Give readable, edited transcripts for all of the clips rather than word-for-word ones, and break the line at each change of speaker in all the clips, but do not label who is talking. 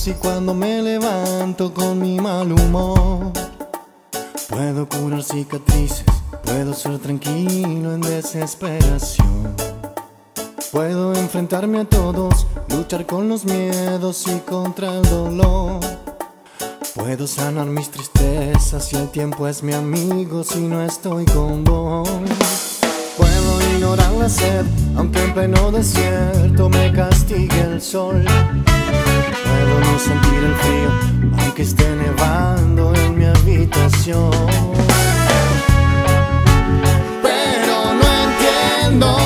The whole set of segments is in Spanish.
y cuando me levanto con mi mal humor. Puedo curar cicatrices, puedo ser tranquilo en desesperación. Puedo enfrentarme a todos, luchar con los miedos y contra el dolor. Puedo sanar mis tristezas y el tiempo es mi amigo si no estoy con vos. Puedo ignorar la sed, aunque en pleno desierto me castigue el sol. Puedo no sentir el frío, aunque esté nevando en mi habitación. Pero no entiendo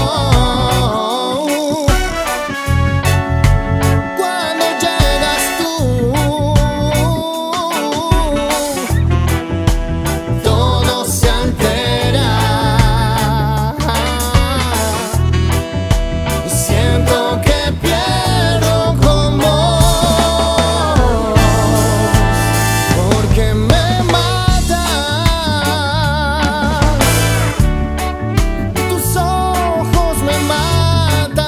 cuando llegas tú. Todo se altera. Siento que pierdo con vos, porque me mata. Tus ojos me matan,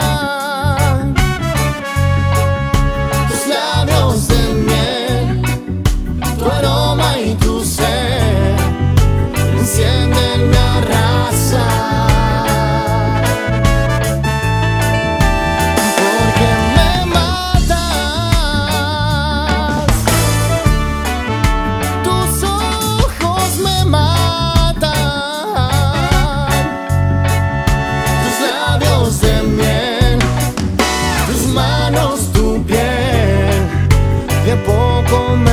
tus labios de miel, tu aroma y tu ser encienden mi arrasa. Tu piel de poco me